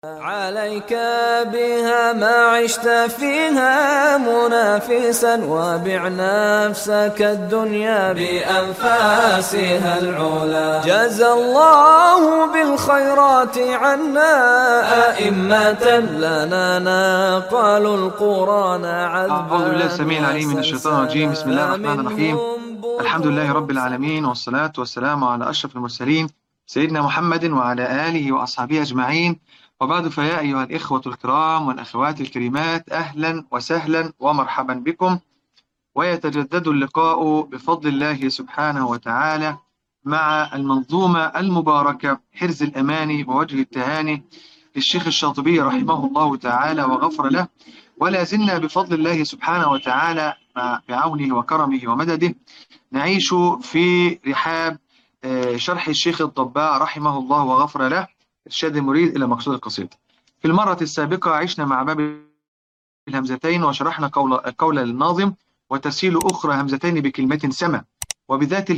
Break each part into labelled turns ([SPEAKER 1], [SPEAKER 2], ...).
[SPEAKER 1] عليك بها ما عشت فيها منافسا، وبع نفسك الدنيا بأنفاسها العلا. جزى الله بالخيرات عنا أئمة لنا نقلوا القرآن عذبا.
[SPEAKER 2] أعوذ بالله السميع العليم من الشيطان الرجيم. بسم الله الرحمن الرحيم. الحمد لله رب العالمين، والصلاة والسلام على أشرف المرسلين سيدنا محمد وعلى آله وأصحابه أجمعين، وبعد، فيا أيها الإخوة الكرام والأخوات الكريمات، أهلا وسهلا ومرحبا بكم. ويتجدد اللقاء بفضل الله سبحانه وتعالى مع المنظومة المباركة حرز الأماني ووجه التهاني للشيخ الشاطبي رحمه الله تعالى وغفر له. ولا زلنا بفضل الله سبحانه وتعالى بعونه وكرمه ومدده نعيش في رحاب شرح الشيخ الضباع رحمه الله وغفر له، إرشاد المريد إلى مقصود القصيدة. في المرة السابقة عشنا مع باب الهمزتين وشرحنا قول الناظم: وتسهيل أخرى همزتين بكلمة سما، وبذات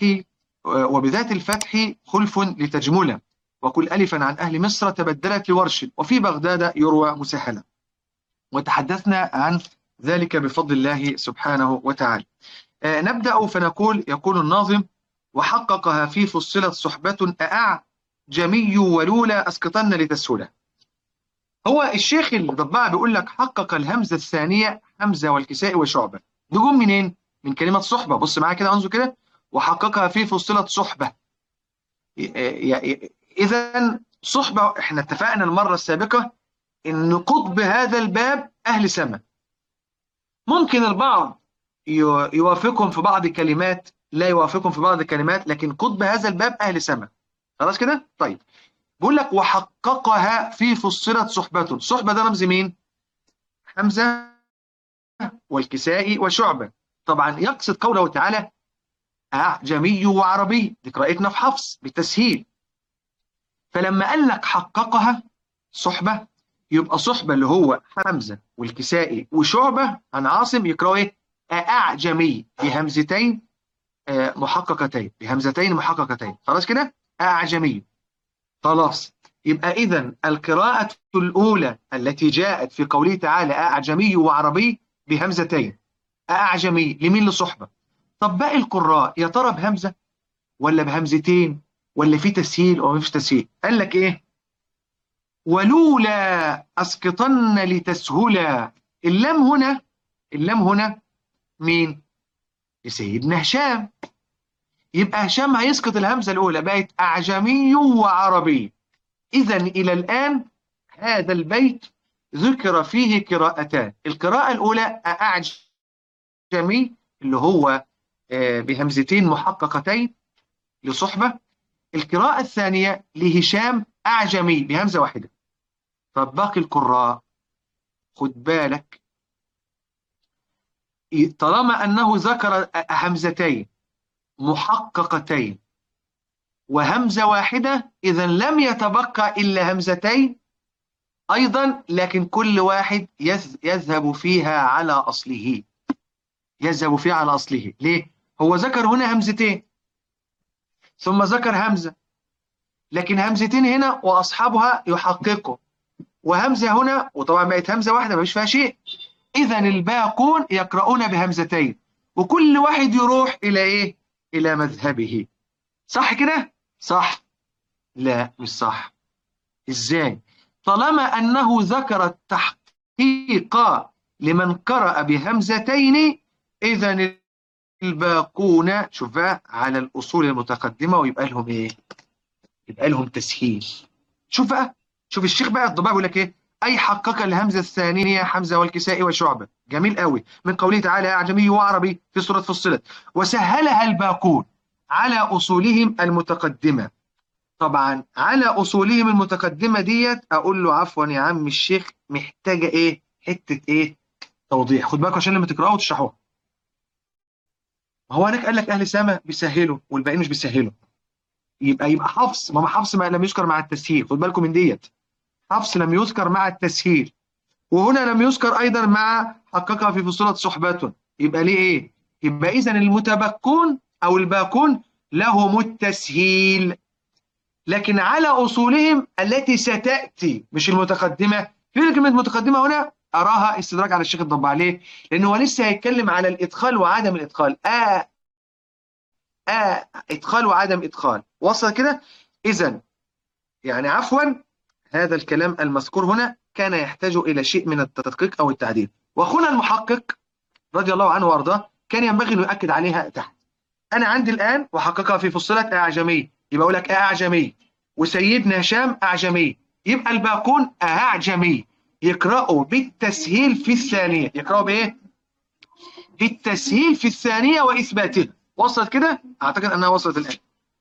[SPEAKER 2] الفتح خلف لتجملا، وكل ألفا عن أهل مصر تبدلت لورش، وفي بغداد يروى مسهلا. وتحدثنا عن ذلك بفضل الله سبحانه وتعالى. نبدأ فنقول: يقول الناظم: وحققها في فصلت صحبة أعجمي ولولا أسقطن لتسهلا. هو الشيخ الضباع بيقول لك حقق الهمزة الثانية حمزة والكسائي وشعبة. نجوم منين؟ من كلمة صحبة. بص معايا كده، انظر كده: وحققها في فصلت صحبة. إذا صحبة، احنا اتفقنا المرة السابقة إن قطب هذا الباب أهل سما. ممكن البعض يوافقهم في بعض الكلمات، لا يوافقهم في بعض الكلمات، لكن قطب هذا الباب أهل سما. خلاص كده؟ طيب، بيقول لك وحققها في فصلت صحبة. صحبة ده رمز مين؟ حمزة والكسائي وشعبة. طبعا يقصد قوله تعالى أعجمي وعربي، دي قراءتنا في حفص بالتسهيل. فلما قال لك حققها صحبة، يبقى صحبة اللي هو حمزة والكسائي وشعبة عن عاصم يقرأوا ايه؟ أعجمي بهمزتين محققتين، بهمزتين محققتين. خلاص كده؟ أعجمي. خلاص، يبقى إذن القراءة الأولى التي جاءت في قوله تعالى أعجمي وعربي بهمزتين، أعجمي لمين؟ لصحبة. طب باقي القراء يا ترى بهمزة ولا بهمزتين ولا في تسهيل أو مفيش تسهيل؟ قال لك إيه؟ ولولا أسقطن لتسهلا. اللام هنا مين؟ لسيدنا هشام. يبقى هشام هيسقط الهمزة الأولى، بقت أعجمي وعربي. إذا إلى الآن هذا البيت ذكر فيه قراءتان: القراءة الأولى أعجمي اللي هو بهمزتين محققتين لصحبة. القراءة الثانية لهشام أعجمي بهمزة واحدة. طب باقي القراء خد بالك، طالما أنه ذكر همزتين محققتين وهمزة واحدة، إذا لم يتبقى إلا همزتين أيضا، لكن كل واحد يذهب فيها على أصله. يذهب فيها على أصله. ليه؟ هو ذكر هنا همزتين ثم ذكر همزة، لكن همزتين هنا وأصحابها يحققوا، وهمزة هنا وطبعا بقت همزة واحدة مفيش فيها شيء. إذا الباقون يقرؤون بهمزتين، وكل واحد يروح إلى إيه؟ إلى مذهبه. صح كده؟ صح؟ لا، مش صح. إزاي؟ طالما أنه ذكر التحقيق لمن قرأ بهمزتين، إذا الباقون شوف بقى على الأصول المتقدمة، ويبقى لهم إيه؟ يبقى لهم تسهيل. شوف بقى، شوف الشيخ بقى الضباع بيقول لك إيه؟ أي حقق الهمزة الثانية حمزة والكسائي وشعبة. جميل قوي. من قوله تعالى أعجمي وعربي في سورة فصلت. وسهلها الباقون على أصولهم المتقدمة. طبعا على أصولهم المتقدمة ديت أقول له عفوا يا عم الشيخ، محتاجة إيه؟ حتة إيه؟ توضيح. خد بالك عشان لما تقرأوا وتشرحوها. هو هناك قال لك أهل سما بيسهلوا والباقيين مش بيسهلوا، يبقى حفص. ما حفص ما لم يذكر مع التسهيل، خد بالكم من ديت. حفص لم يذكر مع التسهيل، وهنا لم يذكر أيضا مع حققها في فصولة صحبة. يبقى ليه إيه؟ يبقى إذن المتبقون أو الباقون لهم التسهيل. لكن على أصولهم التي ستأتي، مش المتقدمة. في كلمة متقدمة هنا أراها استدراك على الشيخ الضباع. ليه؟ لأنه هو لسه هيتكلم على الإدخال وعدم الإدخال. إدخال وعدم إدخال، وصل كده؟ إذا يعني عفوا، هذا الكلام المذكور هنا كان يحتاج إلى شيء من التدقيق أو التعديل. وأخونا المحقق رضي الله عنه وأرضاه كان ينبغي أن يؤكد عليها تحت. أنا عندي الآن وحققها في فصلت أعجمي، يبقى أقول لك أعجمي، وسيدنا هشام أعجمي، يبقى الباقون أعجمي. يقرأوا بالتسهيل في الثانية. يقرأوا بإيه؟ بالتسهيل في الثانية وإثباتها. وصلت كده؟ أعتقد أنها وصلت الآن.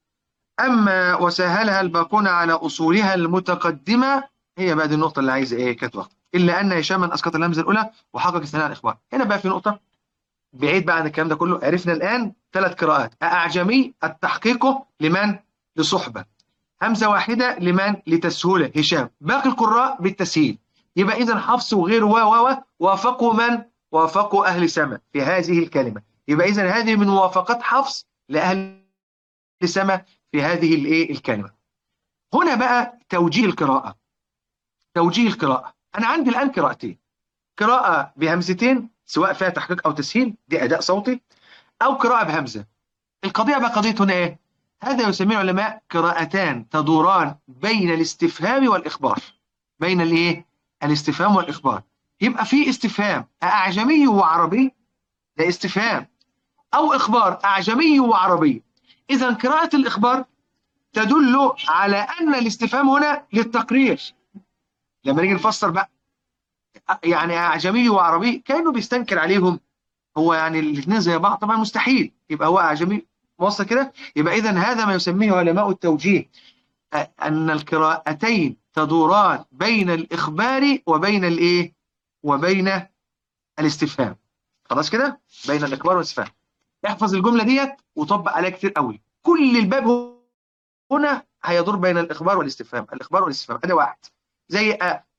[SPEAKER 2] أما وسهلها الباقون على أصولها المتقدمة، هي بقى دي النقطة اللي عايز إيه كتوة. إلا أن هشاما أسقط اللمزة الأولى وحقق الثانية الإخبار. هنا بقى في نقطة بعيد بقى عن الكلام ده كله. عرفنا الآن 3 قراءات. أعجمي التحقيق لمن؟ لصحبة. همزة واحدة لمن؟ لتسهولة هشام. باقي القراء بالتسهيل. يبقى إذا حفص وغير وافقوا من؟ وافقوا أهل سما في هذه الكلمة. يبقى إذا هذه من موافقات حفص لأهل سما في هذه الإيه الكلمة. هنا بقى توجيه القراءة. توجيه القراءة، أنا عندي الآن قراءتين. قراءة بهمزتين سواء فيها تحقيق أو تسهيل، دي أداء صوتي، أو قراءة بهمزة. القضية بقى قضية هنا إيه؟ هذا يسميه العلماء قراءتان تدوران بين الاستفهام والإخبار. بين الإيه؟ الاستفهام والإخبار. يبقى في استفهام أعجمي وعربي، ده استفهام، أو إخبار أعجمي وعربي. إذا قراءة الإخبار تدل على أن الاستفهام هنا للتقرير. لما نيجي نفسر بقى يعني أعجمي وعربي كأنه بيستنكر عليهم، هو يعني الاثنين زي بعض؟ طبعا مستحيل يبقى هو أعجمي. وصل كده؟ يبقى إذا هذا ما يسميه علماء التوجيه أن القراءتين تدوران بين الإخبار وبين الإيه؟ وبين الاستفهام. خلاص كده؟ بين الإخبار والاستفهام. احفظ الجملة ديت وطبق عليها كتير قوي. كل الباب هنا هيدور بين الإخبار والاستفهام. الإخبار والاستفهام هذا واحد. زي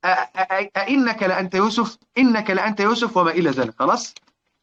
[SPEAKER 2] إنك لأنت يوسف، إنك لأنت يوسف وما إلى ذلك. خلاص؟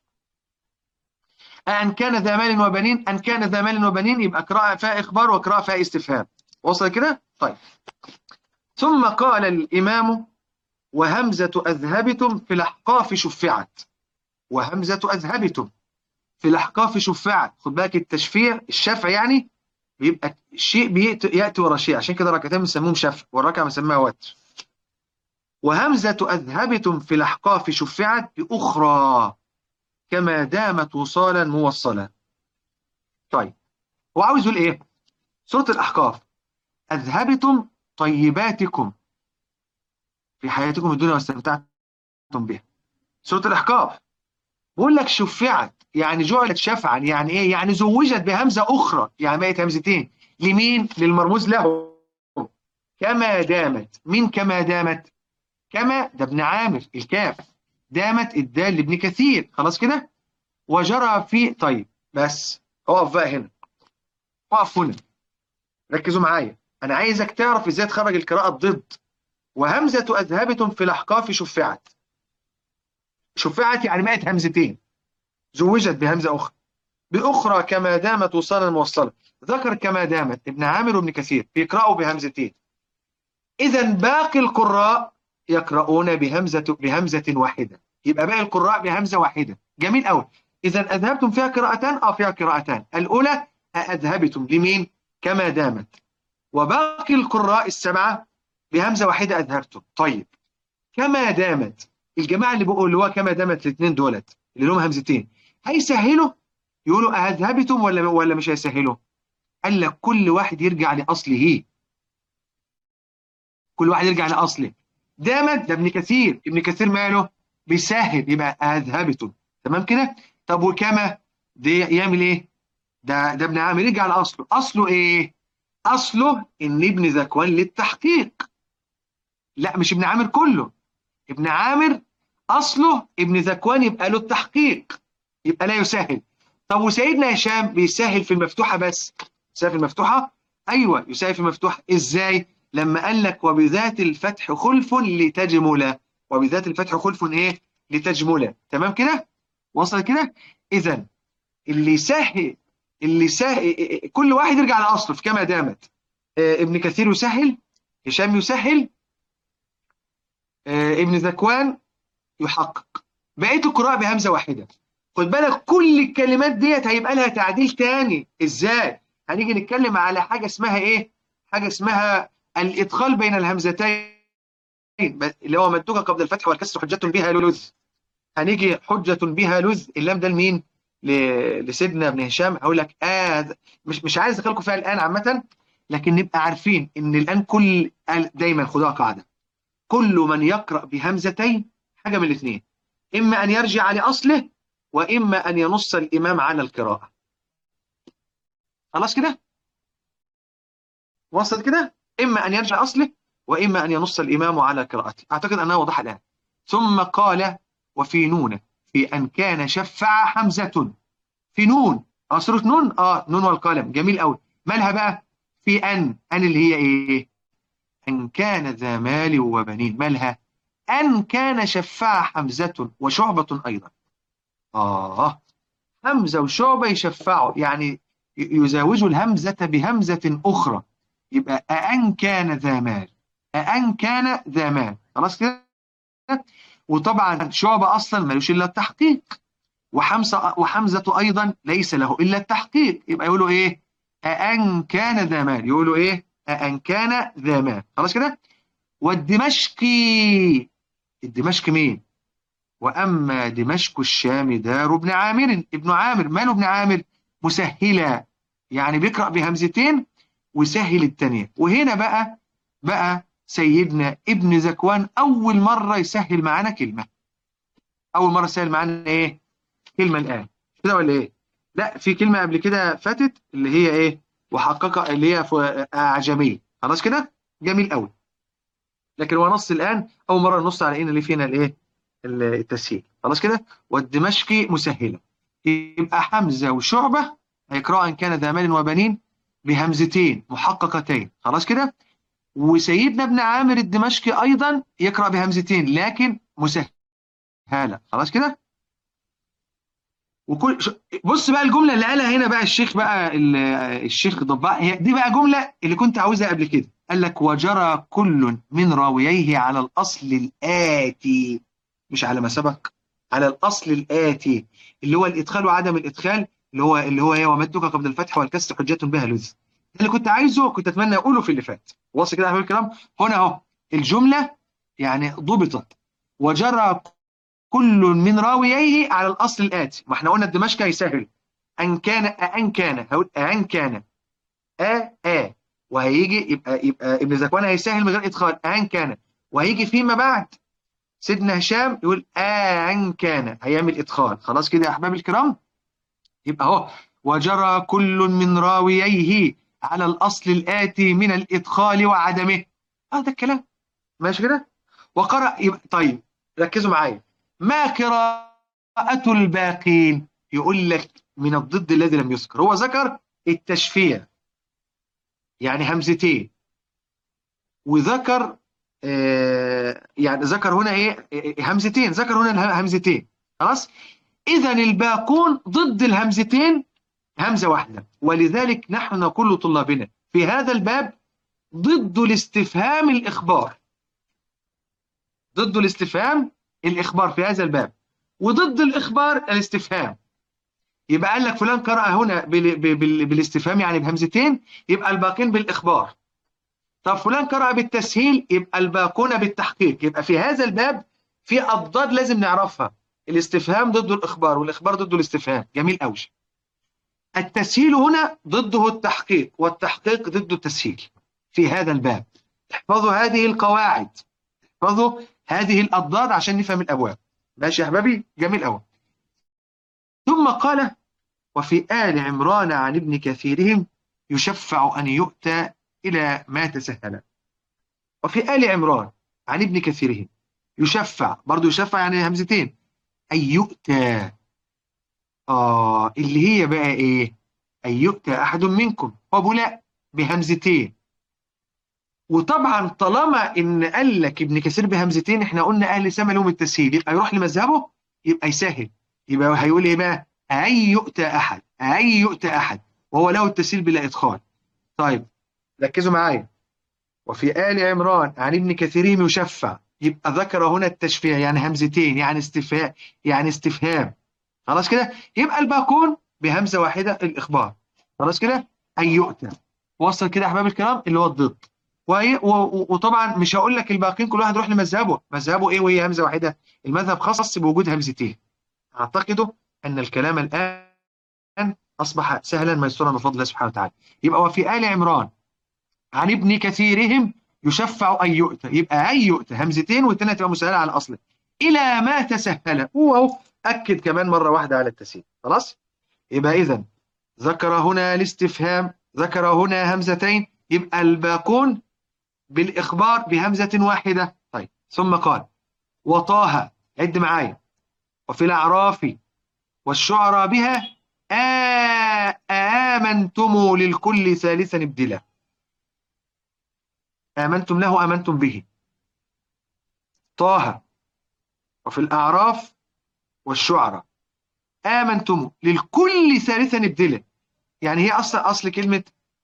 [SPEAKER 2] أن كان ذا مال وبنين، أن كان ذا مال وبنين، يبقى قراءة فيها إخبار وقراءة فيها استفهام. وصل كده؟ طيب. ثم قال الإمام: وهمزة أذهبتم في الأحقاف شفعت. وهمزة أذهبتم في الأحقاف شفعت. خد بالك التشفيع، الشفع يعني بيبقى شيء يأتي ورا شيء، عشان كده ركعتين بنسموهم شفع والركعة بنسميها وتر. وهمزة أذهبتم في الأحقاف شفعت بأخرى كما دامت وصالا موصلا. طيب هو عاوز يقول إيه؟ سورة الأحقاف: أذهبتم طيباتكم في حياتكم الدنيا واستمتعتم بها. سورة الأحقاف بقول لك شفعت يعني جعلت شفعا، يعني إيه؟ يعني زوجت بهمزة أخرى، يعني بقت همزتين. لمين؟ للمرموز له. كما دامت. مين كما دامت؟ كما ده ابن عامر الكاف، دامت الدال لابن كثير. خلاص كده؟ وجرى في. طيب بس اقف بقى هنا، اقف هنا، ركزوا معايا. انا عايزك تعرف ازاي تخرج القراءه ضد. وهمزه اذهبتم في الاحقاف شفعت. شفعت يعني بقت همزتين، زوجت بهمزه اخرى. باخرى كما دامت وصالا موصلا. ذكر كما دامت ابن عامر وابن كثير بيقرأوا بهمزتين. اذا باقي القراء يقرؤون بهمزه واحده. يبقى باقي القراء بهمزه واحده. جميل قوي. اذا اذهبتم فيها قراءتان، فيها قراءتان. الاولى اذهبتم لمين؟ كما دامت. وباقي القراء السبعه بهمزه واحده اذهبتم. طيب كما دامت، الجماعه اللي بيقولوا اللي هو كما دامت الاثنين دولت اللي لهم همزتين، هيسهلوا يقولوا اذهبتم ولا مش هيسهلوا؟ قال لك كل واحد يرجع لاصله. كل واحد يرجع لاصله. دامت ده ابن كثير، ابن كثير ماله؟ بيسهل، يبقى اذهبتم. تمام كده؟ طب وكما دي يعمل ايه؟ ده ابن عامر يرجع لاصله. اصله ايه؟ اصله ان ابن ذكوان للتحقيق. لا مش ابن عامر كله، ابن عامر اصله ابن ذكوان يبقى له التحقيق، يبقى لا يسهل. طب وسيدنا هشام بيسهل في المفتوحه بس. يسهل في المفتوحه؟ ايوه يسهل في المفتوحه. ازاي؟ لما قال لك وبذات الفتح خلف لتجمل. وبذات الفتح خلف ايه؟ لتجمل. تمام كده؟ وصل كده؟ اذا اللي سهل كل واحد يرجع لاصله في كما دامت. ابن كثير يسهل، هشام يسهل، ابن ذكوان يحقق. بقية القراء بهمزة واحدة. خد بالك كل الكلمات ديت هيبقى لها تعديل تاني. ازاي؟ هنيجي نتكلم على حاجة اسمها ايه؟ حاجة اسمها الإدخال بين الهمزتين، اللي هو مدوك قبل الفتح والكسر حجة بها لذ. هنيجي حجة بها لذ، اللام ده لمين؟ لسيدنا ابن هشام. هقول لك مش عايز ادخلكم فيها الآن عامة، لكن نبقى عارفين ان الآن دايما خدوها قاعدة، كل من يقرأ بهمزتين حاجة من الاثنين، إما أن يرجع لأصله وإما أن ينص الإمام على القراءة. خلاص كده؟ وصلت كده؟ إما أن يرجع أصله وإما أن ينص الإمام على قراءته. أعتقد أنها واضحة الآن. ثم قال وفي نون في أن كان شفع حمزة. في نون، سورة نون، نون والقلم، جميل قوي. مالها بقى؟ في أن اللي هي إيه؟ أن كان ذا مال وبنين. مالها؟ أن كان شفع حمزة وشعبة أيضا. حمزة وشعبة يشفعوا، يعني يزاوجوا الهمزة بهمزة أخرى. يبقى أن كان ذا مال، أن كان ذا مال. خلاص كده؟ وطبعا شعبة أصلا ملوش إلا التحقيق، وحمزة أيضا ليس له إلا التحقيق. يبقى يقولوا إيه؟ أن كان ذا مال. يقولوا إيه؟ أن كان ذا مال. خلاص كده؟ والدمشقي، الدمشق مين؟ وأما دمشق الشام دار ابن عامر. ابن عامر ماله؟ ابن عامر مسهلة، يعني بيقرأ بهمزتين ويسهل التانية. وهنا بقى سيدنا ابن ذكوان أول مرة يسهل معانا كلمة. أول مرة يسهل معانا إيه؟ كلمة الآن كده ولا إيه؟ لا، في كلمة قبل كده فاتت اللي هي إيه؟ وحققها، اللي هي أعجمية. خلاص كده؟ جميل قوي. لكن هو نص الآن أول مرة نص على إن اللي فينا الإيه؟ التسهيل. خلاص كده؟ والدمشقي مسهلة. يبقى حمزة وشعبة هيقرأ أن كان ذا مال وبنين بهمزتين محققتين. خلاص كده؟ وسيدنا ابن عامر الدمشقي أيضا يقرأ بهمزتين لكن مسهلة. خلاص كده؟ بص بقى الجملة اللي قالها هنا بقى الشيخ بقى الشيخ ضباع، هي دي بقى جملة اللي كنت عاوزها قبل كده. قال لك وجرى كل من راوييه على الأصل الآتي، مش على ما سبق، على الأصل الآتي اللي هو الإدخال وعدم الإدخال، اللي هو هي ومدك قبل الفتح والكسر حجة بها لذ. اللي كنت عايزه كنت أتمنى أقوله في اللي فات. واصل كده يا حبيبي الكلام؟ هنا أهو الجملة يعني ضبطت. وجرى كل من راوييه على الأصل الآتي. ما احنا قلنا الدمشق هيسهل أن كان هقول أن كان وهيجي يبقى ابن ذكوان هيسهل من غير إدخال أن كان، وهيجي فيما بعد سيدنا هشام يقول أن كان هيعمل إدخال. خلاص كده يا أحباب الكرام؟ يبقى اهو وجرى كل من راوييه على الأصل الآتي من الإدخال وعدمه. هذا الكلام ماشي كده؟ وقرأ. طيب ركزوا معايا، ما قراءة الباقين؟ يقول لك من الضد الذي لم يذكر. هو ذكر التشفيع يعني همزتين، وذكر يعني ذكر هنا ايه؟ همزتين، ذكر هنا همزتين. خلاص؟ اذا الباقون ضد الهمزتين همزة واحدة، ولذلك نحن نقول لطلابنا في هذا الباب ضد الاستفهام الإخبار، ضد الاستفهام الإخبار في هذا الباب، وضد الإخبار الاستفهام. يبقى قال لك فلان قرأ هنا بالاستفهام يعني بهمزتين، يبقى الباقين بالإخبار. طب فلان قرأ بالتسهيل، يبقى الباقون بالتحقيق. يبقى في هذا الباب في أضداد لازم نعرفها، الاستفهام ضد الإخبار والإخبار ضد الاستفهام. جميل قوي. التسهيل هنا ضده التحقيق، والتحقيق ضده التسهيل في هذا الباب. احفظوا هذه القواعد، احفظوا هذه الأضداد عشان نفهم الأبواب. ماشي يا أحبابي؟ جميل قوي. ثم قال وفي آل عمران عن ابن كثيرهم يشفع أن يؤتى إلى ما تسهل. وفي آل عمران عن ابن كثيرهم يشفع، برضو يشفع يعني همزتين، أن يؤتى. اللي هي بقى إيه؟ أن يؤتى أحد منكم أبو لا بهمزتين. وطبعا طالما إن قال لك ابن كثير بهمزتين، إحنا قلنا أهل سما لهم التسهيل، يبقى يروح لمذهبه يبقى يسهل. يبقى هيقول إيه بقى؟ أن يؤتى أحد، أن يؤتى أحد، وهو له التسهيل بلا إدخال. طيب ركزوا معايا. وفي آل عمران عن ابن كثيرهم يشفع، يبقى ذكر هنا التشفيع يعني همزتين، يعني استفهام، يعني استفهام. خلاص كده، يبقى الباقون بهمزة واحدة الإخبار. خلاص كده، أي يؤتى. وصل كده يا أحباب الكرام، اللي هو الضد. وطبعا مش هقول لك الباقين كل واحد يروح لمذهبه، مذهبه إيه وهي همزة واحدة. المذهب خاص بوجود همزتين. أعتقد أن الكلام الآن أصبح سهلا ميسورا بفضل الله سبحانه وتعالى. يبقى وفي آل عمران عن ابن كثيرهم يشفع أن يؤتى، يبقى أن يؤتى همزتين والتانية تبقى مسهلة على أصله إلى ما تسهل. وهو أكد كمان مرة واحدة على التسهيل. خلاص، يبقى إذا ذكر هنا الاستفهام، ذكر هنا همزتين، يبقى الباقون بالإخبار بهمزة واحدة. طيب، ثم قال وطه، عد معايا، وفي الأعراف والشعراء بها آمنتم للكل ثالثا ابدلا. آمنتم له آمنتم به. طه وفي الأعراف والشعراء آمنتم للكل ثالثا ابدلا. يعني هي أصل كلمة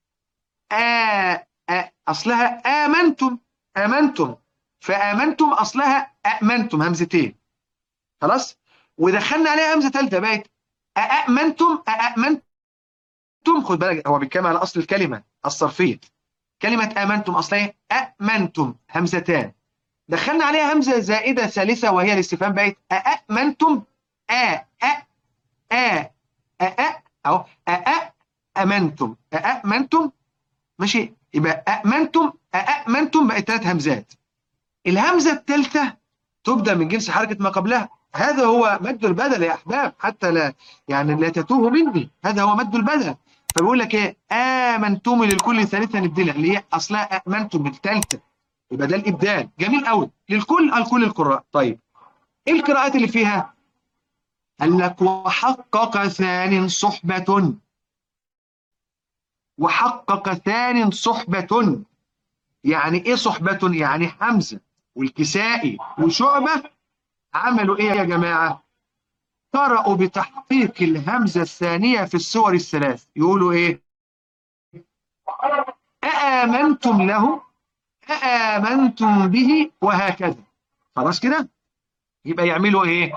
[SPEAKER 2] أصلها آمنتم، آمنتم، فآمنتم أصلها أأمنتم همزتين. خلاص، ودخلنا عليها همزة ثالثة بقت أأمنتم، أأمنتم. خد بالك، هو بيتكلم على أصل الكلمة الصرفية. كلمة آمنتم أصلها أأمنتم همزتان، دخلنا عليها همزة زائدة ثالثة وهي الاستفهام بقت أأمنتم. أ أ أ أ أهو أأمنتم، أأمنتم. ماشي، يبقى أأمنتم، أأمنتم بقت ثلاث همزات. الهمزة الثالثة تبدأ من جنس حركة ما قبلها. هذا هو مد البدل يا أحباب، حتى لا يعني لا تتوه مني، هذا هو مد البدل. فبيقول لك إيه؟ آمنتم للكل ثالثا ابدلا، اللي هي أصلها أأمنتم الثالثة، يبقى ده الإبدال. جميل قوي، للكل، الكل القراء. طيب، إيه القراءات اللي فيها؟ قال لك وحقق ثان صحبة، وحقق ثان صحبة. يعني ايه صحبة؟ يعني حمزة والكسائي وشعبة عملوا ايه يا جماعة؟ قرأوا بتحقيق الهمزة الثانية في السور الثلاث. يقولوا ايه؟ أآمنتم له، أآمنتم به، وهكذا. خلاص كده، يبقى يعملوا ايه؟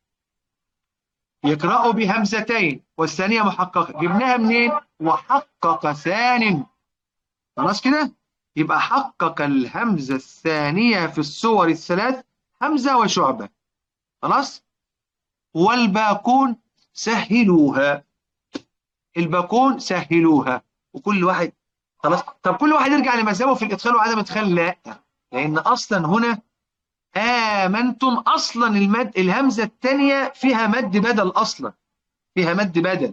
[SPEAKER 2] يقرأوا بهمزتين والثانية محققة. جبناها منين؟ وحقق ثان. خلاص كده، يبقى حقق الهمزة الثانية في السور الثلاث همزة وشعبة. خلاص، والباقون سهلوها، الباقون سهلوها. وكل واحد خلاص. طب كل واحد يرجع لمذهبه في الإدخال وعدم الإدخال؟ لا، لأن أصلا هنا آمنتم أصلا المد الهمزة الثانية فيها مد بدل، أصلا فيها مد بدل،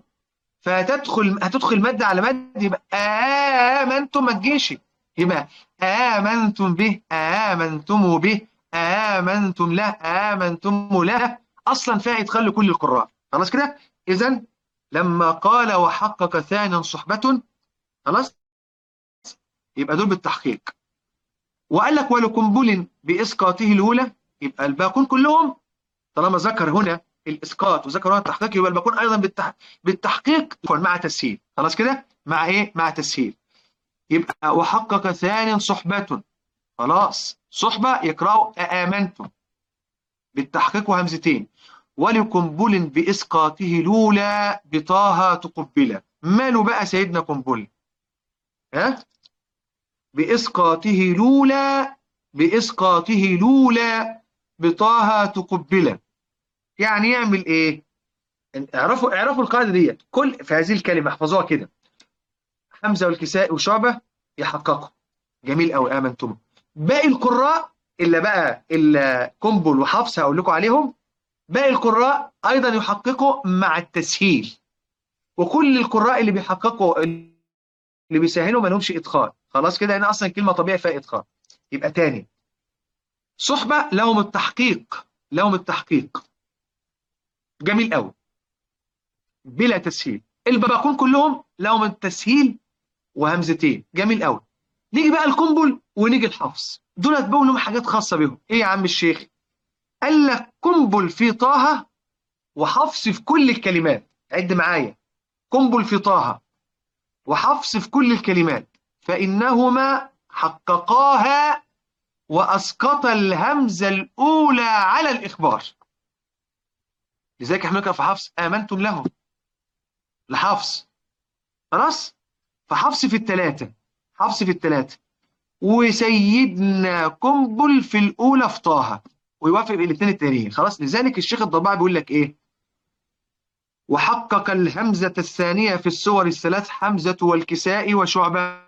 [SPEAKER 2] هتدخل مد على مد، يبقى آمنتم ما تجيش. يبقى آمنتم به، آمنتم به، آمنتم له، آمنتم له، أصلا فيها إدخال لكل القراء. خلاص كده، إذا لما قال وحقق ثانيا صحبة، خلاص، يبقى دول بالتحقيق. وقال لك ولقنبل بإسقاطه الأولى، يبقى الباقون كلهم طالما ذكر هنا الاسقاط وذكر هنا التحقيق، يبقى الباقون ايضا بالتحقيق مع تسهيل. خلاص كده، مع ايه؟ مع تسهيل. يبقى وحقق ثاني صحبة، خلاص، صحبة يقرأوا آمنتم بالتحقيق وهمزتين. ولقنبل بإسقاطه الأولى بطه تقبلا. ماله بقى سيدنا قنبل؟ ها؟ بإسقاطه الأولى، بإسقاطه الأولى بطه تقبلا. يعني يعمل ايه؟ اعرفوا القاعده ديت، كل في هذه الكلمه احفظوها كده. حمزه والكسائي وشعبه يحققوا. جميل قوي، امنتم. باقي القراء الا بقى قنبل وحفص هقول لكم عليهم، باقي القراء ايضا يحققوا مع التسهيل. وكل القراء اللي بيحققوا اللي بيسهلوا ما لهمش ادخال. خلاص كده، هنا اصلا كلمه طبيعي فيها ادخال. يبقى تاني، صحبه لهم التحقيق، لهم التحقيق. جميل قوي، بلا تسهيل. الباقون كلهم لهم التسهيل وهمزتين. جميل قوي. نيجي بقى القنبل ونيجي الحفص، دولت بقى لهم حاجات خاصه بهم. ايه يا عم الشيخ؟ قال لك قنبل في طه وحفص في كل الكلمات. عد معايا، قنبل في طه وحفص في كل الكلمات. فإنهما حققاها وأسقط الهمزة الأولى على الإخبار. لذلك احنا نقرأ في حفص آمنتم له، لحفص. خلاص؟ فحفص في الثلاثة، حفص في الثلاثة، وسيدنا قنبل في الأولى في طه، ويوافق بالاثنين التانيين. خلاص. لذلك الشيخ الضباع بيقول لك إيه؟ وحقق الهمزة الثانية في السور الثلاث حمزة والكساء وشعبة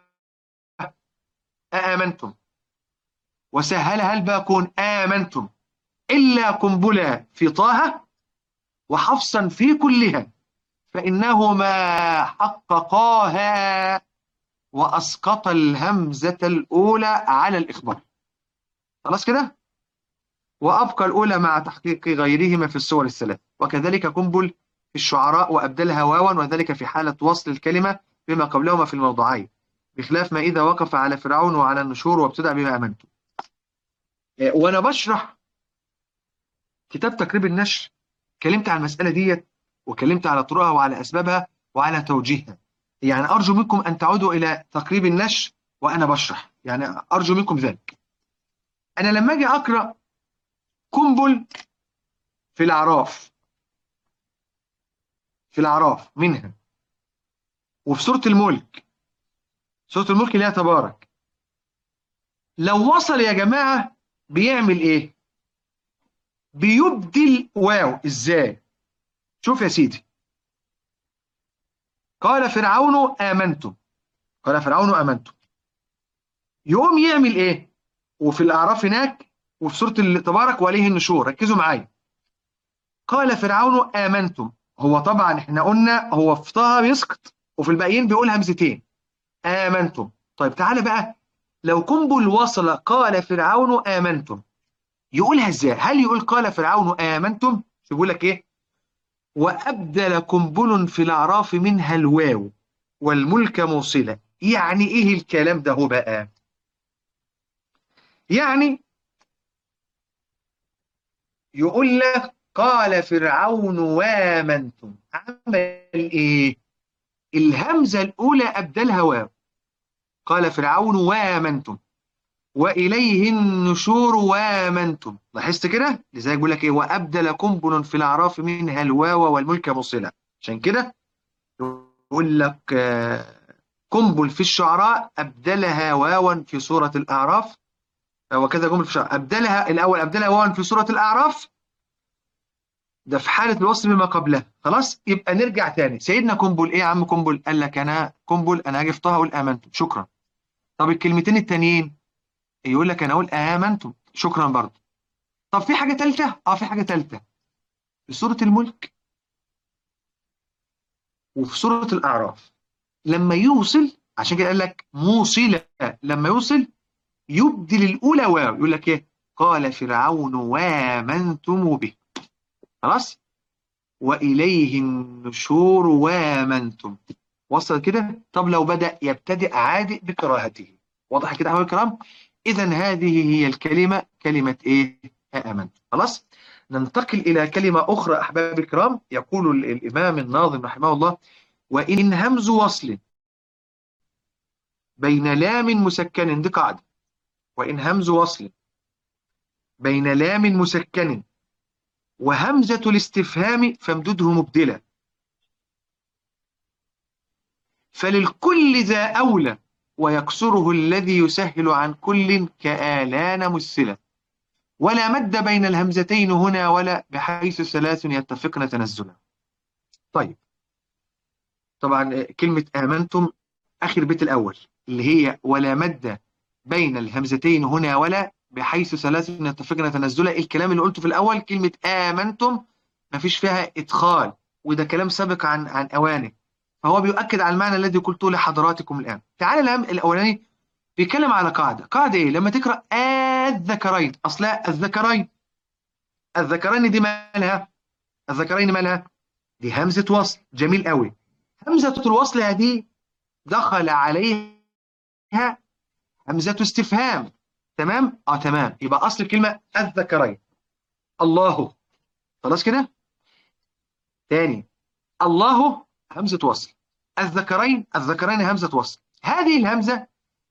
[SPEAKER 2] آمنتم، وسهلها الباقون آمنتم إلا قنبلا في طه وحفصا في كلها، فإنهما حققاها وأسقط الهمزة الأولى على الإخبار. خلاص كده؟ وأبقى الأولى مع تحقيق غيرهما في السور الثلاث، وكذلك قنبل في الشعراء وأبدلها واوا، وذلك في حالة وصل الكلمة بما قبلهما في الموضعين، بخلاف ما إذا وقف على فرعون وعلى النشور وابتدأ بما أمنتم. وأنا بشرح كتاب تقريب النشر كلمت عن المسألة ديت، وكلمت على طرقها وعلى أسبابها وعلى توجيهها. يعني أرجو منكم أن تعودوا إلى تقريب النشر وأنا بشرح، يعني أرجو منكم ذلك. أنا لما أجي أقرأ قنبل في الأعراف، في الأعراف منها، وفي سورة الملك، سورة الملك اللي هي تبارك، لو وصل يا جماعة بيعمل إيه؟ بيبدل واو. إزاي؟ شوف يا سيدي، قال فرعون آمنتم، قال فرعون آمنتم، يقوم يعمل إيه؟ وفي الأعراف هناك وفي سورة تبارك وعليه النشور، ركزوا معايا. قال فرعون آمنتم، هو طبعا احنا قلنا هو في طه بيسقط، وفي الباقيين بيقول همزتين آمنتم. طيب تعالى بقى، لو قنبل وصل قال فرعون آمنتم، يقولها ازاي؟ هل يقول قال فرعون آمنتم؟ يقول لك ايه؟ وأبدل قنبل في الأعراف منها الواو والملك موصلة. يعني ايه الكلام ده هو بقى؟ يعني يقول لك قال فرعون وآمنتم، عمل ايه؟ الهمزة الأولى أبدلها واو، قال فرعون وآمنتم، وإليه النشور وآمنتم. لاحظت كده؟ لذلك بيقول لك إيه؟ وأبدل قنبل في الأعراف منها الواو والملك مصلة. عشان كده يقول لك قنبل في الشعراء أبدلها واوا في سورة الأعراف، وكذا قنبل في الشعراء أبدلها الأول، أبدلها واوا في سورة الأعراف، ده في حالة الوصل بما قبلها. خلاص. يبقى نرجع تاني، سيدنا قنبل إيه يا عم قنبل؟ قال لك أنا قنبل أنا هاجي في طه أقول آمنتم، شكرا. طب الكلمتين التانيين يقول لك انا اقول امنتم، شكرا برضه. طب في حاجه ثالثه؟ في حاجه ثالثه في سوره الملك وفي سوره الاعراف، لما يوصل، عشان كده قال لك موصله، لما يوصل يبدل الاولى واو، يقول لك ايه؟ قال فرعون وامنتم به. خلاص. واليه النشور وامنتم. وصل كده؟ طب لو بدأ يبتدئ عادئ بكراهته، واضح كده يا الكرام؟ إذا هذه هي الكلمة، كلمة إيه؟ آمنت. خلاص؟ ننتقل إلى كلمة أخرى أحباب الكرام. يقول الإمام الناظم رحمه الله: وإن همز وصل بين لام مسكن، دي قاعدة، وإن همز وصل بين لام مسكن وهمزة الاستفهام فامدده مبدلة، فللكل ذا أولى ويكسره الذي يسهل عن كل كآلان مسلة، ولا مد بين الهمزتين هنا ولا بحيث ثلاث يتفقن تنزلا. طيب طبعا كلمة آمنتم آخر بيت الأول اللي هي ولا مد بين الهمزتين هنا ولا بحيث ثلاث يتفقن تنزلا، الكلام اللي قلته في الأول كلمة آمنتم ما فيش فيها إدخال، وده كلام سابق عن أوانه، فهو بيؤكد على المعنى الذي قلته لحضراتكم الآن. تعال الآن الأولاني بيتكلم على قاعدة، قاعدة إيه؟ لما تقرأ الذكرين، أصلا الذكرين، الذكرين دي مالها؟ الذكرين مالها؟ دي همزة وصل، جميل قوي. همزة الوصل هذه دخل عليها همزة استفهام، تمام؟ تمام. يبقى أصل الكلمة الذكرين، الله. خلاص كده؟ تاني، الله همزة وصل، الذكرين، الذكرين همزة وصل. هذه الهمزة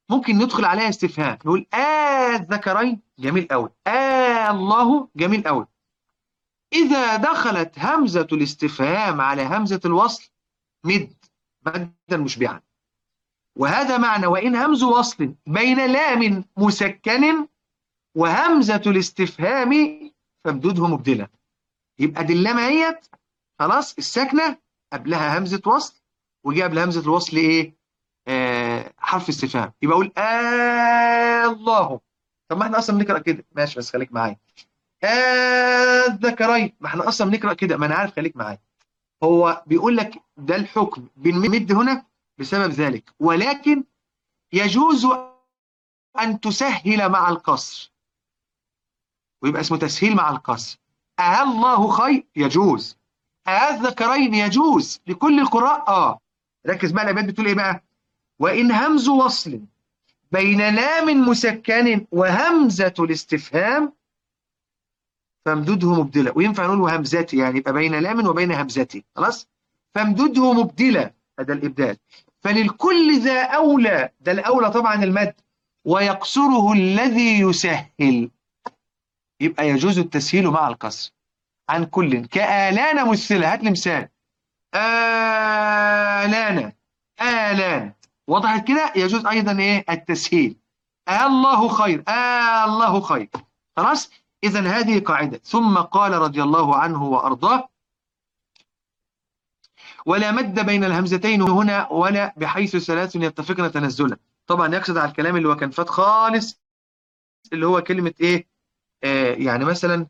[SPEAKER 2] ممكن ندخل عليها استفهام، نقول الذكرين، جميل قوي، الله، جميل قوي. إذا دخلت همزة الاستفهام على همزة الوصل مدا مشبعا، وهذا معنى وإن همز وصل بين لام مسكن وهمزة الاستفهام فامدده مبدلة. يبقى دي اللام اهيت خلاص الساكنة قبلها همزة وصل، وجي قبل همزة الوصل إيه؟ حرف استفهام. يبقى أقول الله. طب ما احنا أصلا بنقرأ كده، ماشي بس خليك معايا. الذكرين، ما احنا أصلا بنقرأ كده، ما أنا عارف، خليك معايا. هو بيقول لك ده الحكم بنمد هنا بسبب ذلك، ولكن يجوز أن تسهل مع القصر، ويبقى اسمه تسهيل مع القصر. الله خير يجوز، الذكرين يجوز لكل القراء. ركز بقى، الأبيات بتقول إيه بقى؟ وإن همز وصل بين لام مسكن وهمزة الاستفهام فامدده مبدلة. وينفع نقول وهمزتي، يعني يبقى بين لام وبين همزتي، خلاص. فامدده مبدلة، هذا الإبدال. فللكل ذا أولى، ده الأولى طبعا المد، ويقصره الذي يسهل، يبقى يجوز التسهيل مع القصر عن كل. كآلان مثلة، هات لي مثال. آلان، آلان، وضحت كده؟ يجوز أيضا إيه؟ التسهيل. الله خير، الله خير، خلاص. إذا هذه قاعدة. ثم قال رضي الله عنه وأرضاه: ولا مد بين الهمزتين هنا ولا بحيث ثلاث يتفقن تنزلا. طبعا يقصد على الكلام اللي هو كان فات خالص، اللي هو كلمة إيه؟ يعني مثلا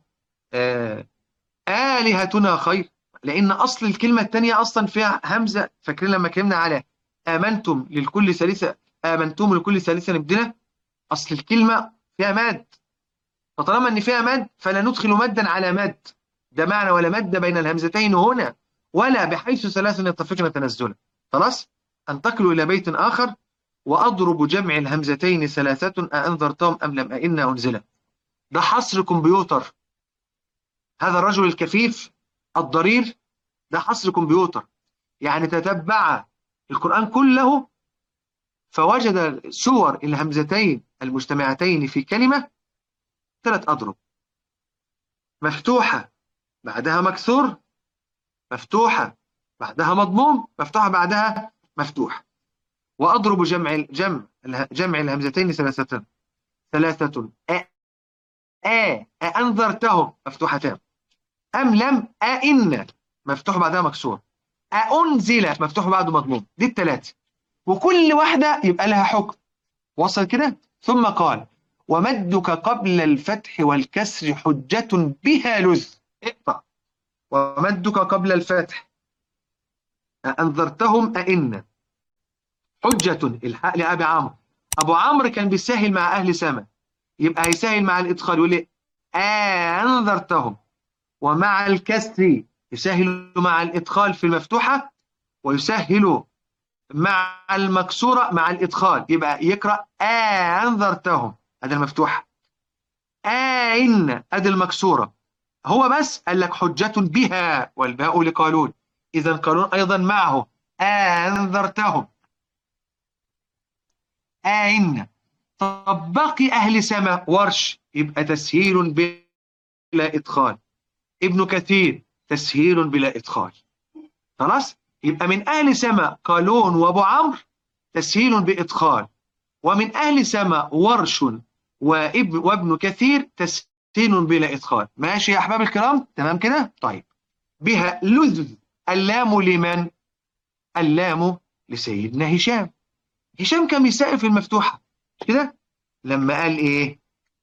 [SPEAKER 2] آلهتنا خير، لأن أصل الكلمة الثانية أصلا فيها همزة. فاكرين لما اتكلمنا على آمنتم للكل ثالثة، آمنتم لكل ثالثة نبدلة، أصل الكلمة فيها مد، فطالما أن فيها مد فلا ندخل مدا على مد. ده معنى ولا مد بين الهمزتين هنا ولا بحيث ثلاث يتفقن تنزلا. خلاص. أنتقل إلى بيت آخر: وأضرب جمع الهمزتين ثلاثة أأنذرتهم أم لم أئن أنزلا. ده حصر كمبيوتر، هذا الرجل الكفيف الضرير ده حصر كمبيوتر، يعني تتبع القرآن كله فوجد صور الهمزتين المجتمعتين في كلمة 3 أضرب: مفتوحة بعدها مكسور، مفتوحة بعدها مضموم، مفتوحة بعدها مفتوح. وأضرب جمع الهمزتين ثلاثة أأنذرتهم مفتوحتان، أم لم أئن مفتوح بعدها مكسور، أأنزل مفتوح بعده مضموم. دي الثلاثة، وكل واحدة يبقى لها حكم. وصل كده؟ ثم قال: ومدك قبل الفتح والكسر حجة بها لذ. اقطع. ومدك قبل الفتح، أنذرتهم أئن، حجة الحق لأبي عمرو. أبو عمرو كان بيسهل مع أهل سما، يبقى هيسهل مع الإدخال يقول لي أنذرتهم، ومع الكسر يسهل مع الإدخال في المفتوحة، ويسهل مع المكسورة مع الإدخال، يبقى يقرأ أنذرتهم، هذا المفتوحة، إن هذه المكسورة. هو بس قال لك حجة بها، والباء لقالون، إذا قالون أيضا معه أنذرتهم إن. طب باقي أهل سما ورش يبقى تسهيل بلا إدخال، ابن كثير تسهيل بلا إدخال. خلاص. يبقى من أهل سما قالون وأبو عمرو تسهيل بإدخال، ومن أهل سما ورش وابن كثير تسهيل بلا إدخال. ماشي يا أحباب الكرام؟ تمام كده؟ طيب. بها لذ، اللام لمن؟ اللام لسيدنا هشام. هشام كان بيسائل في المفتوحة كده لما قال إيه؟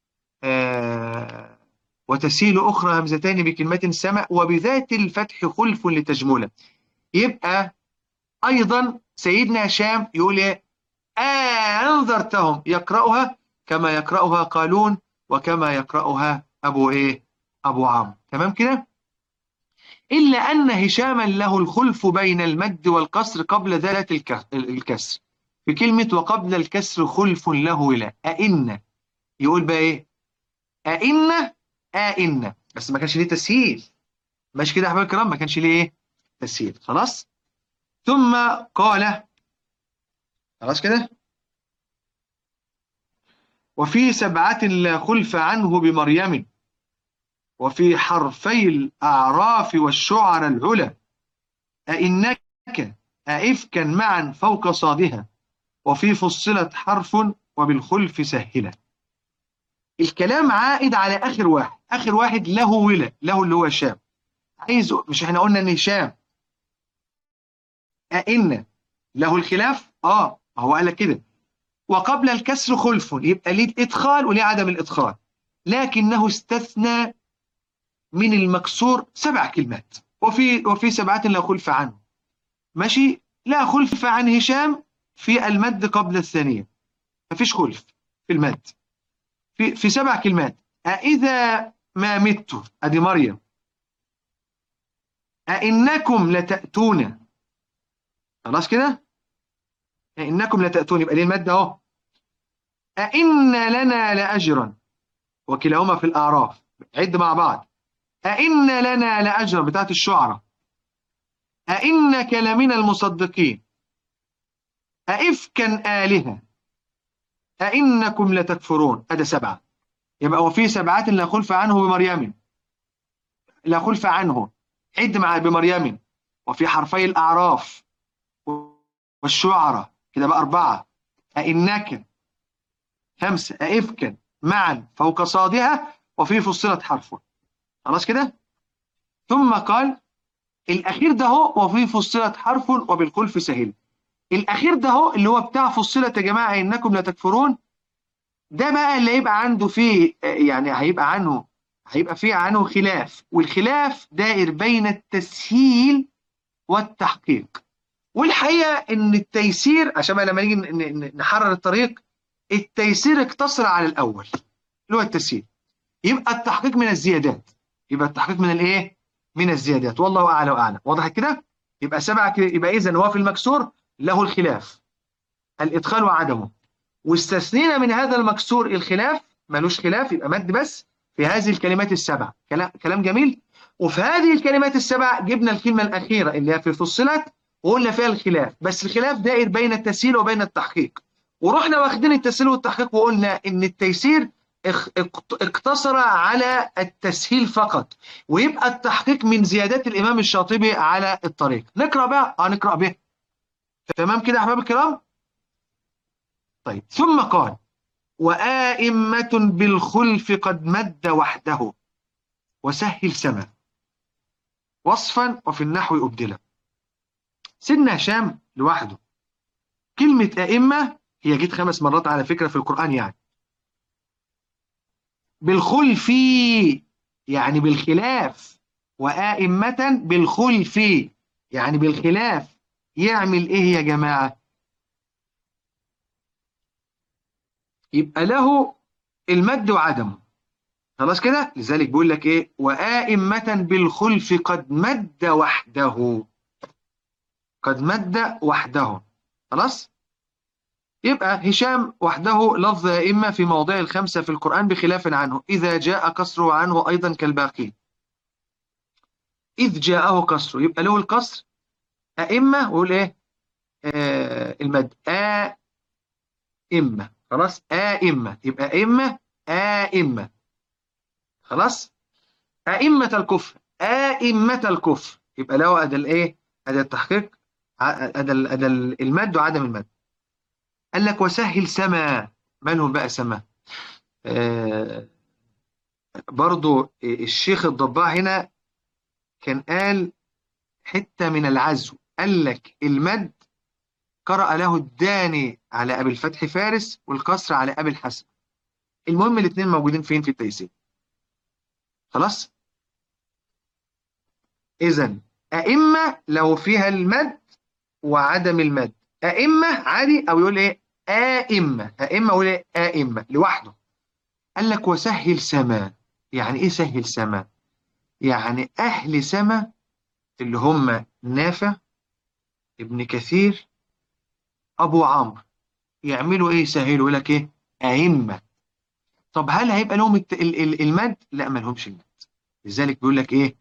[SPEAKER 2] وتسهيل أخرى همزتين بكلمة سمع وبذات الفتح خلف لتجمله. يبقى أيضا سيدنا هشام يقول إيه؟ أنذرتهم، يقرأها كما يقرأها قالون وكما يقرأها أبو إيه؟ أبو عمرو. تمام كده؟ إلا أن هشاما له الخلف بين المد والقصر قبل ذات الكسر في كلمة وقبل الكسر خلف له لا أئن. يقول بقى إيه؟ أئن بس ما كانش ليه تسهيل. ماشي كده يا أحباب الكرام؟ ما كانش ليه إيه؟ تسهيل. خلاص. ثم قال، خلاص كده؟ وفي سبعة لا خلف عنه بمريم، وفي حرفي الأعراف والشعر العلا، أئنك أئفكا معا فوق صادها، وفي فصلت حرف وبالخلف سهلا. الكلام عائد على آخر واحد، آخر واحد له ولا، له اللي هو هشام. عايز، مش احنا قلنا ان هشام أئن له الخلاف؟ هو قال لك كده. وقبل الكسر خلف، يبقى ليه الإدخال وليه عدم الإدخال، لكنه استثنى من المكسور 7 كلمات. وفي سبعة لا خلف عنه، ماشي، لا خلف عن هشام في المد قبل الثانية، مفيش خلف في المد في 7 كلمات. أإذا ما مت، أدي مريم. أئنكم لتأتون، خلاص كده، أئنكم لتأتون، يبقى ليه المد أهو. أئن لنا لأجرا، وكلاهما في الأعراف، عد مع بعض. أئن لنا لأجرا بتاعت الشعراء. أئنك لمن المصدقين. أئفكا آلهة. أئنكم لتكفرون، أدي 7. يبقى وفي سبعة لا خلف عنه بمريم، لا خلف عنه، عد مع بمريم. وفي حرفي الأعراف والشعراء، كده بقى 4. أئنك 5. أئفكا معا فوق صادها، وفي فصلت حرف. خلاص كده. ثم قال الأخير ده هو وفي فصلت حرف وبالخلف سهل. الأخير ده هو اللي هو بتاع فصلت يا جماعة إنكم لا تكفرون، ده بقى اللي هيبقى عنده فيه، يعني هيبقى فيه عنه خلاف، والخلاف دائر بين التسهيل والتحقيق. والحقيقة إن التيسير، عشان بقى لما نيجي نحرر الطريق، التيسير اقتصر على الأول اللي هو التسهيل. يبقى التحقيق من الزيادات، يبقى التحقيق من الإيه؟ من الزيادات. والله أعلى وأعلم. وضحت كده؟ يبقى 7 يبقى إذن هو في المكسور له الخلاف، الإدخال وعدمه، واستثنينا من هذا المكسور الخلاف، ملوش خلاف، يبقى مد بس في هذه الكلمات ال7. كلام جميل. وفي هذه الكلمات ال7 جبنا الكلمة الأخيرة اللي هي في فصلت، وقلنا فيها الخلاف، بس الخلاف دائر بين التسهيل وبين التحقيق. ورحنا واخدين التسهيل والتحقيق وقلنا إن التيسير اقتصر على التسهيل فقط، ويبقى التحقيق من زيادات الإمام الشاطبي على الطريق. نقرأ بقى، نقرأ به. تمام كده يا أحباب الكرام؟ طيب، ثم قال وآئمة بالخلف قد مد وحده وسهل سما وصفا وفي النحو أبدلا. سيدنا هشام لوحده كلمة أئمة هي جت 5 مرات على فكرة في القرآن، يعني بالخلف يعني بالخلاف، وآئمة بالخلف يعني بالخلاف. يعمل إيه يا جماعة؟ يبقى له المد وعدمه. خلاص كده، لذلك بيقول لك ايه؟ وآئمة بالخلف قد مد وحده، قد مد وحده. خلاص، يبقى هشام وحده لفظ أئمة في مواضع ال5 في القرآن بخلاف عنه، إذا جاء كسره عنه أيضا كالباقين. إذ جاءه كسره يبقى له الكسر أئمة، ويقول إيه؟ المد آئمة. خلاص، آئمة يبقى أئمة آئمة. خلاص، أئمة الكفر آئمة الكفر، يبقى له أدى الإيه؟ أدى التحقيق، أدى المد وعدم المد. قال لك وسهل سما. مالهم بقى سما؟ برضو الشيخ الضباع هنا كان قال حتة من العزو، قال لك المد قرأ له الداني على أبي الفتح فارس، والكسر على أبي الحسن. المهم الاثنين موجودين فين؟ في التيسير. خلاص، إذن أئمة لو فيها المد وعدم المد، أئمة عادي، أو يقول إيه؟ آئمة. أئمة يقول إيه؟ آئمة لوحده. قال لك وسهل سما. يعني إيه سهل سما؟ يعني أهل سما اللي هم نافع، ابن كثير، أبو عمرو، يعملوا إيه؟ يسهلوا لك إيه؟ أئمة. طب هل هيبقى لهم المد؟ لا، ما لهمش المد. لذلك بيقول لك إيه؟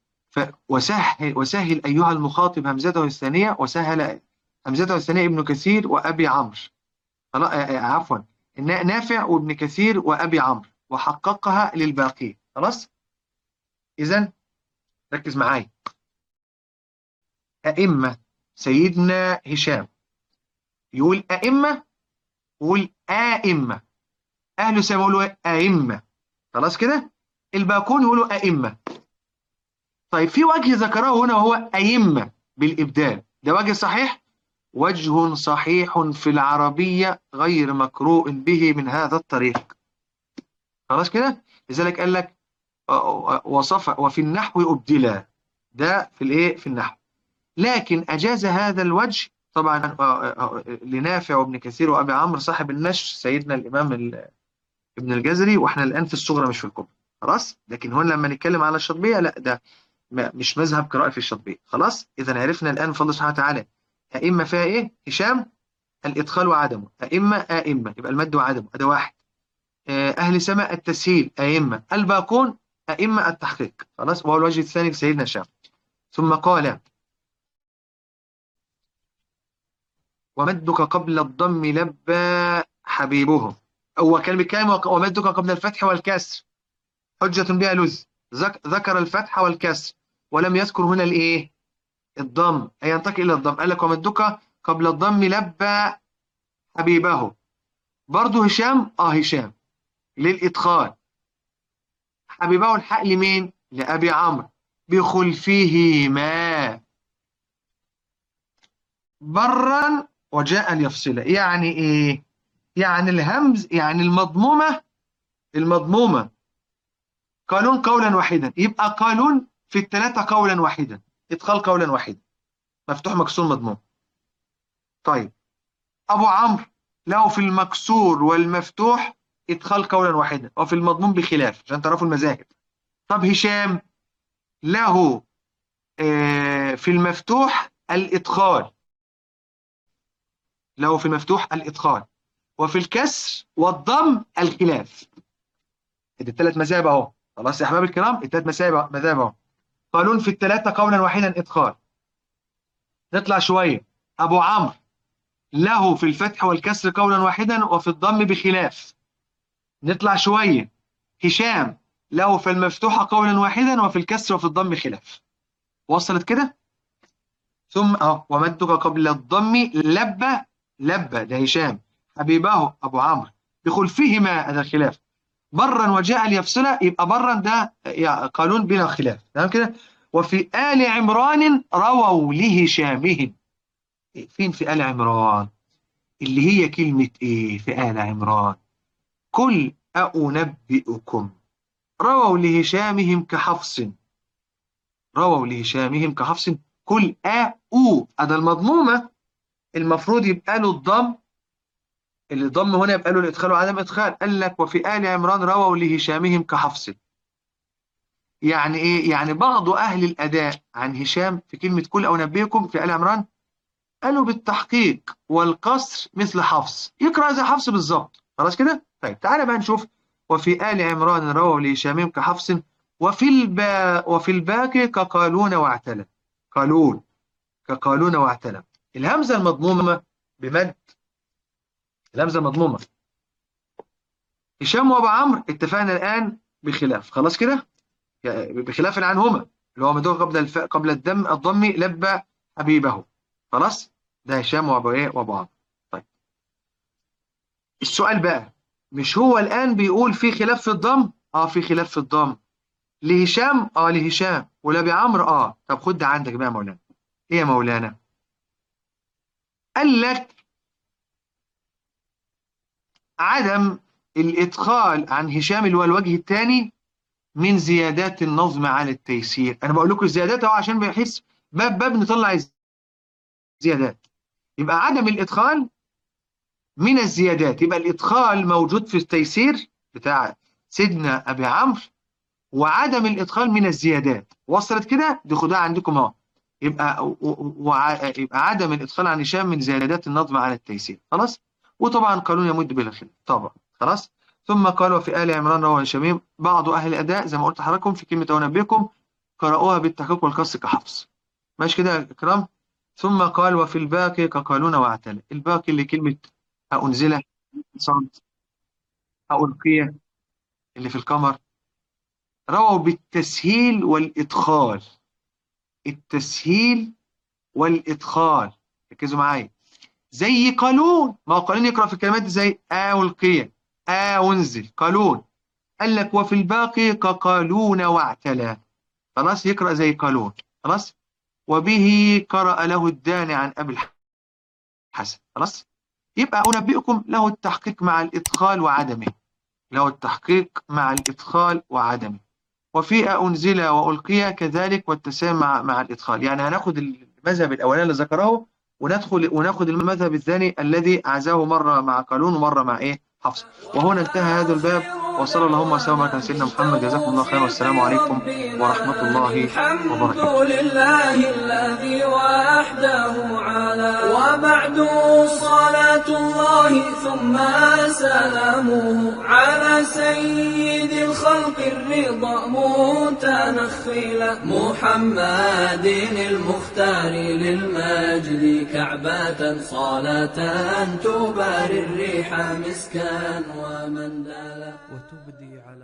[SPEAKER 2] وسهل أيها المخاطب همزته الثانية، وسهل همزته الثانية ابن كثير وأبي عمرو. عفوا، نافع وابن كثير وأبي عمرو، وحققها للباقي. خلاص، إذن ركز معايا. أئمة سيدنا هشام يقول أئمة، يقول آئمة. أهل سامة يقولوا أئمة. خلاص كده، الباقون يقولوا أئمة. طيب في وجه ذكره هنا وهو أئمة بالإبدال، ده وجه صحيح، وجه صحيح في العربية غير مقروء به من هذا الطريق. خلاص كده، لذلك قال لك وصف وفي النحو أبدلا، ده في الإيه، في النحو. لكن أجاز هذا الوجه طبعا لنافع وابن كثير وأبي عمرو صاحب النشر سيدنا الإمام ابن الجزري، وإحنا الآن في الصغرى مش في الكبرى. خلاص، لكن هون لما نتكلم على الشاطبية لا، ده مش مذهب قراءة في الشاطبية. خلاص، إذا عرفنا الآن بفضل الله سبحانه وتعالى أئمة فيها إيه؟ هشام الإدخال وعدمه، أئمة آئمة يبقى المد وعدمه، ده واحد. أهل سماء التسهيل أئمة، الباقون أئمة التحقيق. خلاص، وهو الوجه الثاني لسيدنا هشام. ثم قال ومدك قبل الضم لبى حبيبه. هو كان بيتكلم ومدك قبل الفتح والكسر حجة بها لز، ذكر الفتح والكسر ولم يذكر هنا الايه، الضم، اي ينتقل الى الضم. قال لك ومدك قبل الضم لبى حبيبه. برضه هشام، هشام للادخال، حبيبه الحق لمين؟ لابي عمرو، بخلفهما برا وجاء ليفصل. يعني ايه؟ يعني الهمز، يعني المضمومه قالون قولا واحدا، يبقى قالون في الثلاثه قولا واحدا، ادخال قولا واحدا، مفتوح مكسور مضموم. طيب ابو عمرو له في المكسور والمفتوح ادخال قولا واحدا، وفي المضموم بخلاف عشان تعرفوا المذاهب. طب هشام له في المفتوح الادخال، له في المفتوح الادخال، وفي الكسر والضم الخلاف. ادي الثلاث مذاهب اهو. خلاص يا احباب الكرام، الثلاث مذاهب اهو. قالون في الثلاثه قولا واحدا ادخال. نطلع شويه، ابو عمرو له في الفتح والكسر قولا واحدا وفي الضم بخلاف. نطلع شويه، هشام له في المفتوحه قولا واحدا وفي الكسر وفي الضم خلاف. وصلت كده؟ ثم ومدك قبل الضم لبى، لبى ده هشام، حبيبه ابو عمرو، بخلفهما هذا الخلاف، برا وجاء ليفصل، يبقى برا ده قانون بلا خلاف. تمام كده. وفي آل عمران رووا لهشامهم. فين في آل عمران؟ اللي هي كلمة ايه في آل عمران؟ قل أنبئكم. رووا لهشامهم كحفص، رووا لهشامهم كحفص. قل أدى المضمومة المفروض يبقى له الضم، اللي الضم هنا يبقى له الإدخال وعدم إدخال. قال لك وفي آل عمران رووا لهشامهم كحفص. يعني ايه؟ يعني بعض اهل الاداء عن هشام في كلمه كل او نبيكم في ال عمران قالوا بالتحقيق والقصر مثل حفص، يقرا زي حفص بالظبط. خلاص كده. طيب تعالى بقى نشوف. وفي ال عمران رووا لهشام كحفص، وفي الباقي كقالون واعتلى. قالون كقالون واعتلى. الهمزه المضمومه بمد، الهمزه المضمومه هشام وابو عمرو اتفقنا الان بخلاف. خلاص كده، بخلاف عنهما اللي هو مدوه قبل الضم لبى حبيبه. خلاص، ده هشام وابو ايه وابو عمرو. طيب السؤال بقى، مش هو الان بيقول في خلاف في الضم؟ في خلاف في الضم لهشام، لهشام، ولابي عمرو طب خد ده عندك بقى يا مولانا. ايه يا مولانا؟ قال لك عدم الادخال عن هشام اللي هو الوجه الثاني من زيادات النظم على التيسير. انا بقول لكم الزيادات اهو عشان بحس باب نطلع الزيادات. يبقى عدم الادخال من الزيادات، يبقى الادخال موجود في التيسير بتاع سيدنا ابي عمرو، وعدم الادخال من الزيادات. وصلت كده؟ دي خدوها عندكم اهو. يبقى عدم الادخال عن هشام من زيادات النظم على التيسير. خلاص، وطبعا قانون يمد بلا خلاف طبعا. خلاص. ثم قال وفي آل عمران روى هشام بعض أهل الأداء زي ما قلت لحضراتكم في كلمة أنبئكم قرأوها بالتحقيق والقص كحفص. ماشي كده يا إكرام؟ ثم قال وفي الباقي كقالون واعتلى. الباقي اللي كلمة أنزل صاد ألقية اللي في القمر رووا بالتسهيل والإدخال. التسهيل والإدخال، ركزوا معايا. زي قالون، ما هو قالون يقرأ في الكلمات دي زي ألقية، أنزل، قالون. قال لك وفي الباقي كقالون واعتلى، خلاص يقرأ زي قالون، خلاص. وبه قرأ له الداني عن أبي الحسن، خلاص. يبقى أنبئكم له التحقيق مع الإدخال وعدمه، له التحقيق مع الإدخال وعدمه. وفي أنزل وألقي كذلك والتسامع مع الإدخال. يعني هناخد المذهب الأولاني اللي ذكره وناخد المذهب الثاني الذي عزاه مرة مع قالون ومرة مع إيه حفص. وهنا انتهى هذا الباب، وصلى اللهم وسلم على سيدنا محمد. جزاكم الله خيرا، والسلام عليكم ورحمة الله
[SPEAKER 1] الحمد
[SPEAKER 2] وبركاته.
[SPEAKER 1] لله الذي وحده على وبعد صلاة الله ثم سلامه على سيد الخلق الرضا متنخلا محمد المختار للمجد كعبة صلاة تباري الريح مسكا ومندلا وتبدي على